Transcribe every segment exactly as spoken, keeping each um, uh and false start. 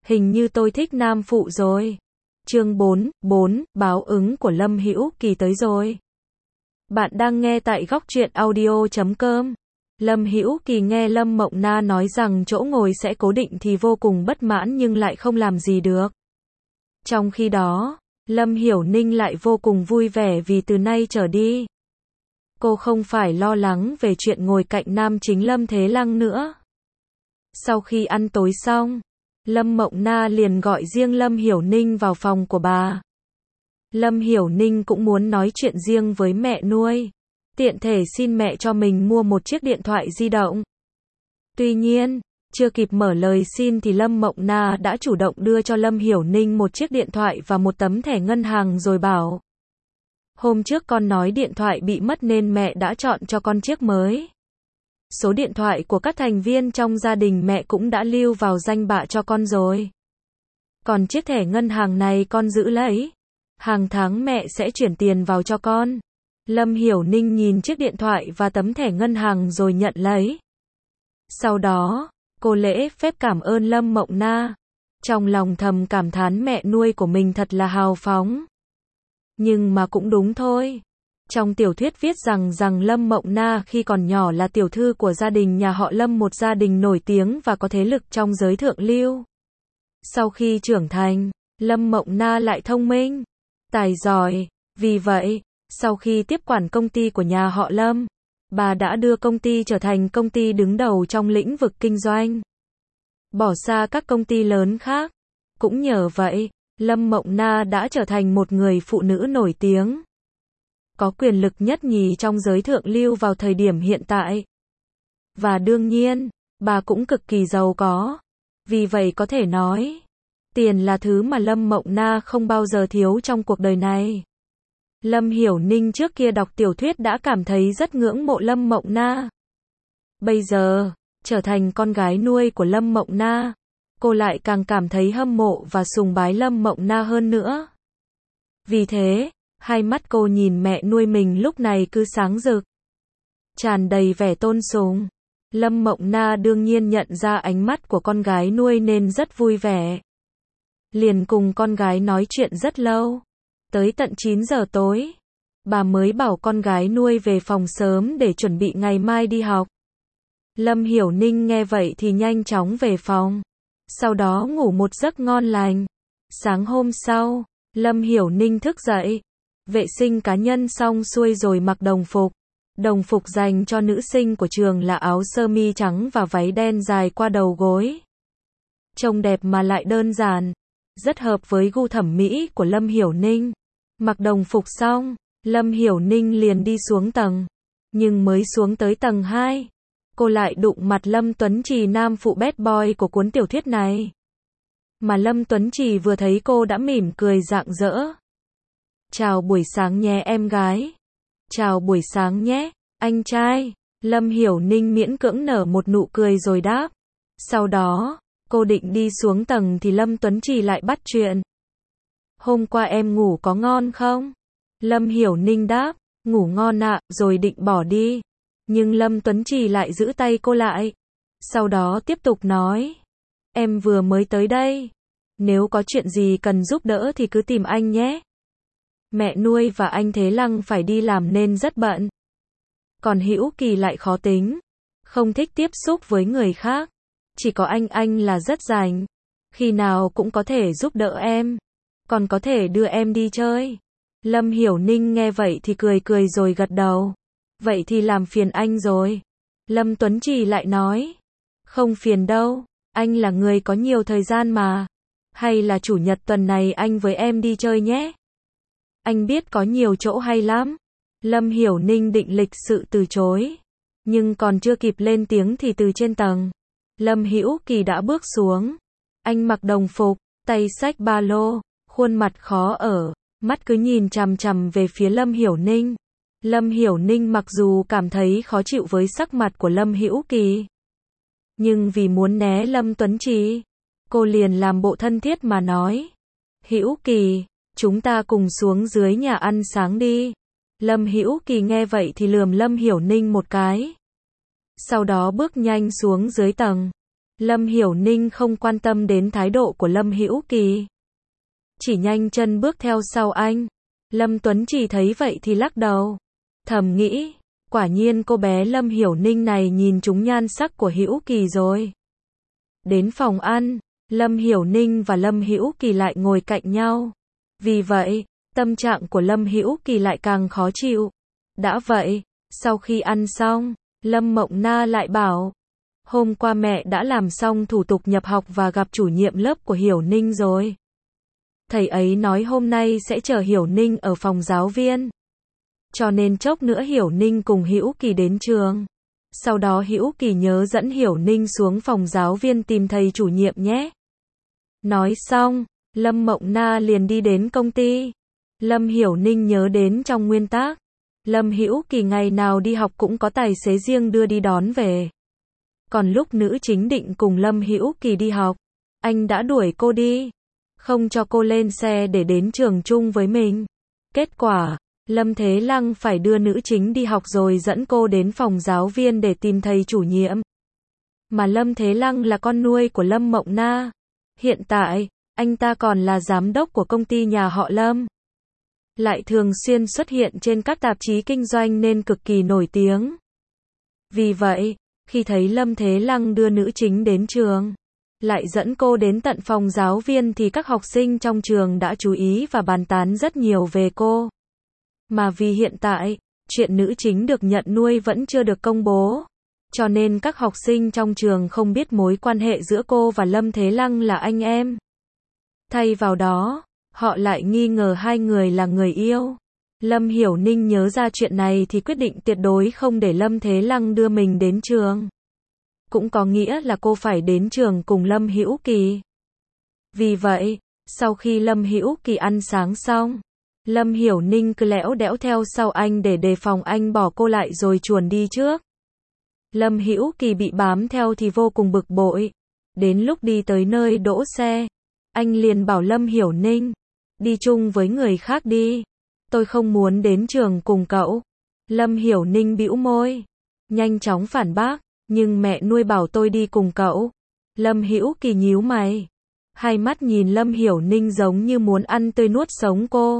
Hình như tôi thích nam phụ rồi. Chương bốn, bốn, báo ứng của Lâm Hữu Kỳ tới rồi. Bạn đang nghe tại góc truyện audio chấm com. Lâm Hữu Kỳ nghe Lâm Mộng Na nói rằng chỗ ngồi sẽ cố định thì vô cùng bất mãn nhưng lại không làm gì được. Trong khi đó, Lâm Hiểu Ninh lại vô cùng vui vẻ vì từ nay trở đi, cô không phải lo lắng về chuyện ngồi cạnh nam chính Lâm Thế Lăng nữa. Sau khi ăn tối xong, Lâm Mộng Na liền gọi riêng Lâm Hiểu Ninh vào phòng của bà. Lâm Hiểu Ninh cũng muốn nói chuyện riêng với mẹ nuôi, tiện thể xin mẹ cho mình mua một chiếc điện thoại di động. Tuy nhiên, chưa kịp mở lời xin thì Lâm Mộng Na đã chủ động đưa cho Lâm Hiểu Ninh một chiếc điện thoại và một tấm thẻ ngân hàng rồi bảo: hôm trước con nói điện thoại bị mất nên mẹ đã chọn cho con chiếc mới. Số điện thoại của các thành viên trong gia đình mẹ cũng đã lưu vào danh bạ cho con rồi. Còn chiếc thẻ ngân hàng này con giữ lấy. Hàng tháng mẹ sẽ chuyển tiền vào cho con. Lâm Hiểu Ninh nhìn chiếc điện thoại và tấm thẻ ngân hàng rồi nhận lấy. Sau đó, cô lễ phép cảm ơn Lâm Mộng Na. Trong lòng thầm cảm thán mẹ nuôi của mình thật là hào phóng. Nhưng mà cũng đúng thôi. Trong tiểu thuyết viết rằng rằng Lâm Mộng Na khi còn nhỏ là tiểu thư của gia đình nhà họ Lâm, một gia đình nổi tiếng và có thế lực trong giới thượng lưu. Sau khi trưởng thành, Lâm Mộng Na lại thông minh, tài giỏi. Vì vậy, sau khi tiếp quản công ty của nhà họ Lâm, bà đã đưa công ty trở thành công ty đứng đầu trong lĩnh vực kinh doanh, bỏ xa các công ty lớn khác. Cũng nhờ vậy, Lâm Mộng Na đã trở thành một người phụ nữ nổi tiếng, có quyền lực nhất nhì trong giới thượng lưu vào thời điểm hiện tại. Và đương nhiên, bà cũng cực kỳ giàu có. Vì vậy có thể nói, tiền là thứ mà Lâm Mộng Na không bao giờ thiếu trong cuộc đời này. Lâm Hiểu Ninh trước kia đọc tiểu thuyết đã cảm thấy rất ngưỡng mộ Lâm Mộng Na. Bây giờ, trở thành con gái nuôi của Lâm Mộng Na, cô lại càng cảm thấy hâm mộ và sùng bái Lâm Mộng Na hơn nữa. Vì thế, hai mắt cô nhìn mẹ nuôi mình lúc này cứ sáng rực, tràn đầy vẻ tôn sùng. Lâm Mộng Na đương nhiên nhận ra ánh mắt của con gái nuôi nên rất vui vẻ. Liền cùng con gái nói chuyện rất lâu. Tới tận chín giờ tối, bà mới bảo con gái nuôi về phòng sớm để chuẩn bị ngày mai đi học. Lâm Hiểu Ninh nghe vậy thì nhanh chóng về phòng, sau đó ngủ một giấc ngon lành. Sáng hôm sau, Lâm Hiểu Ninh thức dậy, vệ sinh cá nhân xong xuôi rồi mặc đồng phục. Đồng phục dành cho nữ sinh của trường là áo sơ mi trắng và váy đen dài qua đầu gối. Trông đẹp mà lại đơn giản, rất hợp với gu thẩm mỹ của Lâm Hiểu Ninh. Mặc đồng phục xong, Lâm Hiểu Ninh liền đi xuống tầng. Nhưng mới xuống tới tầng hai, cô lại đụng mặt Lâm Tuấn Trì, nam phụ bad boy của cuốn tiểu thuyết này. Mà Lâm Tuấn Trì vừa thấy cô đã mỉm cười rạng rỡ. Chào buổi sáng nhé em gái. Chào buổi sáng nhé, anh trai. Lâm Hiểu Ninh miễn cưỡng nở một nụ cười rồi đáp. Sau đó, cô định đi xuống tầng thì Lâm Tuấn Trì lại bắt chuyện. Hôm qua em ngủ có ngon không? Lâm Hiểu Ninh đáp, ngủ ngon ạ, rồi định bỏ đi. Nhưng Lâm Tuấn Trì lại giữ tay cô lại. Sau đó tiếp tục nói, em vừa mới tới đây. Nếu có chuyện gì cần giúp đỡ thì cứ tìm anh nhé. Mẹ nuôi và anh Thế Lăng phải đi làm nên rất bận. Còn Hữu Kỳ lại khó tính, không thích tiếp xúc với người khác. Chỉ có anh anh là rất rảnh, khi nào cũng có thể giúp đỡ em, còn có thể đưa em đi chơi. Lâm Hiểu Ninh nghe vậy thì cười cười rồi gật đầu. Vậy thì làm phiền anh rồi. Lâm Tuấn Trì lại nói, không phiền đâu, anh là người có nhiều thời gian mà. Hay là chủ nhật tuần này anh với em đi chơi nhé. Anh biết có nhiều chỗ hay lắm. Lâm Hiểu Ninh định lịch sự từ chối, nhưng còn chưa kịp lên tiếng thì từ trên tầng, Lâm Hữu Kỳ đã bước xuống. Anh mặc đồng phục, tay xách ba lô, khuôn mặt khó ở, mắt cứ nhìn chằm chằm về phía Lâm Hiểu Ninh. Lâm Hiểu Ninh mặc dù cảm thấy khó chịu với sắc mặt của Lâm Hữu Kỳ, nhưng vì muốn né Lâm Tuấn Trì, cô liền làm bộ thân thiết mà nói, Hữu Kỳ, chúng ta cùng xuống dưới nhà ăn sáng đi. Lâm Hữu Kỳ nghe vậy thì lườm Lâm Hiểu Ninh một cái. Sau đó bước nhanh xuống dưới tầng. Lâm Hiểu Ninh không quan tâm đến thái độ của Lâm Hữu Kỳ, chỉ nhanh chân bước theo sau anh. Lâm Tuấn Trì thấy vậy thì lắc đầu, thầm nghĩ, quả nhiên cô bé Lâm Hiểu Ninh này nhìn trúng nhan sắc của Hữu Kỳ rồi. Đến phòng ăn, Lâm Hiểu Ninh và Lâm Hữu Kỳ lại ngồi cạnh nhau. Vì vậy, tâm trạng của Lâm Hữu Kỳ lại càng khó chịu. Đã vậy, sau khi ăn xong, Lâm Mộng Na lại bảo, hôm qua mẹ đã làm xong thủ tục nhập học và gặp chủ nhiệm lớp của Hiểu Ninh rồi. Thầy ấy nói hôm nay sẽ chờ Hiểu Ninh ở phòng giáo viên. Cho nên chốc nữa Hiểu Ninh cùng Hữu Kỳ đến trường. Sau đó Hữu Kỳ nhớ dẫn Hiểu Ninh xuống phòng giáo viên tìm thầy chủ nhiệm nhé. Nói xong, Lâm Mộng Na liền đi đến công ty. Lâm Hiểu Ninh nhớ đến trong nguyên tắc, Lâm Hữu Kỳ ngày nào đi học cũng có tài xế riêng đưa đi đón về. Còn lúc nữ chính định cùng Lâm Hữu Kỳ đi học, anh đã đuổi cô đi, không cho cô lên xe để đến trường chung với mình. Kết quả, Lâm Thế Lăng phải đưa nữ chính đi học rồi dẫn cô đến phòng giáo viên để tìm thầy chủ nhiệm. Mà Lâm Thế Lăng là con nuôi của Lâm Mộng Na. Hiện tại, anh ta còn là giám đốc của công ty nhà họ Lâm. Lại thường xuyên xuất hiện trên các tạp chí kinh doanh nên cực kỳ nổi tiếng. Vì vậy, khi thấy Lâm Thế Lăng đưa nữ chính đến trường, lại dẫn cô đến tận phòng giáo viên thì các học sinh trong trường đã chú ý và bàn tán rất nhiều về cô. Mà vì hiện tại, chuyện nữ chính được nhận nuôi vẫn chưa được công bố, cho nên các học sinh trong trường không biết mối quan hệ giữa cô và Lâm Thế Lăng là anh em. Thay vào đó, họ lại nghi ngờ hai người là người yêu. Lâm Hiểu Ninh nhớ ra chuyện này thì quyết định tuyệt đối không để Lâm Thế Lăng đưa mình đến trường. Cũng có nghĩa là cô phải đến trường cùng Lâm Hữu Kỳ. Vì vậy, sau khi Lâm Hữu Kỳ ăn sáng xong, Lâm Hiểu Ninh cứ lẽo đẽo theo sau anh để đề phòng anh bỏ cô lại rồi chuồn đi trước. Lâm Hữu Kỳ bị bám theo thì vô cùng bực bội. Đến lúc đi tới nơi đỗ xe, anh liền bảo Lâm Hiểu Ninh, đi chung với người khác đi. Tôi không muốn đến trường cùng cậu. Lâm Hiểu Ninh bĩu môi, nhanh chóng phản bác, nhưng mẹ nuôi bảo tôi đi cùng cậu. Lâm Hữu Kỳ nhíu mày, hai mắt nhìn Lâm Hiểu Ninh giống như muốn ăn tươi nuốt sống cô.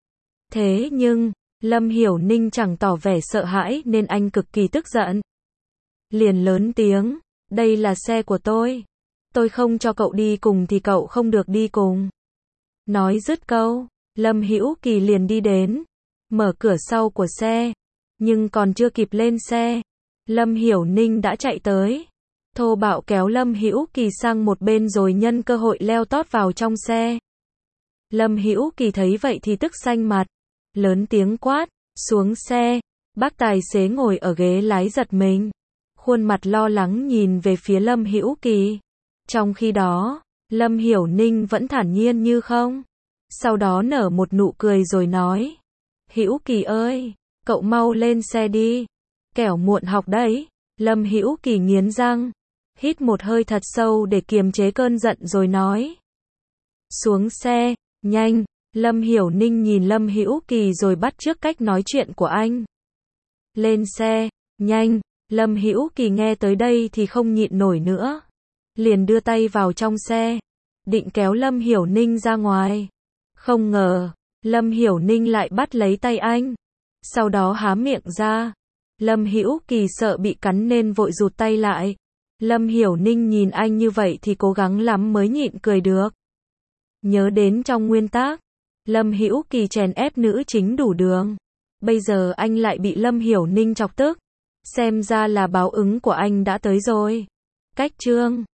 Thế nhưng, Lâm Hiểu Ninh chẳng tỏ vẻ sợ hãi nên anh cực kỳ tức giận. Liền lớn tiếng, đây là xe của tôi. Tôi không cho cậu đi cùng thì cậu không được đi cùng. Nói dứt câu, Lâm Hữu Kỳ liền đi đến, mở cửa sau của xe. Nhưng còn chưa kịp lên xe, Lâm Hiểu Ninh đã chạy tới, thô bạo kéo Lâm Hữu Kỳ sang một bên rồi nhân cơ hội leo tót vào trong xe. Lâm Hữu Kỳ thấy vậy thì tức xanh mặt, lớn tiếng quát, xuống xe. Bác tài xế ngồi ở ghế lái giật mình, khuôn mặt lo lắng nhìn về phía Lâm Hữu Kỳ. Trong khi đó, Lâm Hiểu Ninh vẫn thản nhiên như không. Sau đó nở một nụ cười rồi nói, Hữu Kỳ ơi, cậu mau lên xe đi, kẻo muộn học đấy. Lâm Hữu Kỳ nghiến răng, hít một hơi thật sâu để kiềm chế cơn giận rồi nói, xuống xe, nhanh. Lâm Hiểu Ninh nhìn Lâm Hữu Kỳ rồi bắt chước cách nói chuyện của anh. Lên xe, nhanh. Lâm Hữu Kỳ nghe tới đây thì không nhịn nổi nữa, liền đưa tay vào trong xe, định kéo Lâm Hiểu Ninh ra ngoài. Không ngờ, Lâm Hiểu Ninh lại bắt lấy tay anh, sau đó há miệng ra. Lâm Hữu Kỳ sợ bị cắn nên vội rụt tay lại. Lâm Hiểu Ninh nhìn anh như vậy thì cố gắng lắm mới nhịn cười được. Nhớ đến trong nguyên tắc, Lâm Hữu Kỳ chèn ép nữ chính đủ đường. Bây giờ anh lại bị Lâm Hiểu Ninh chọc tức. Xem ra là báo ứng của anh đã tới rồi. Cách chương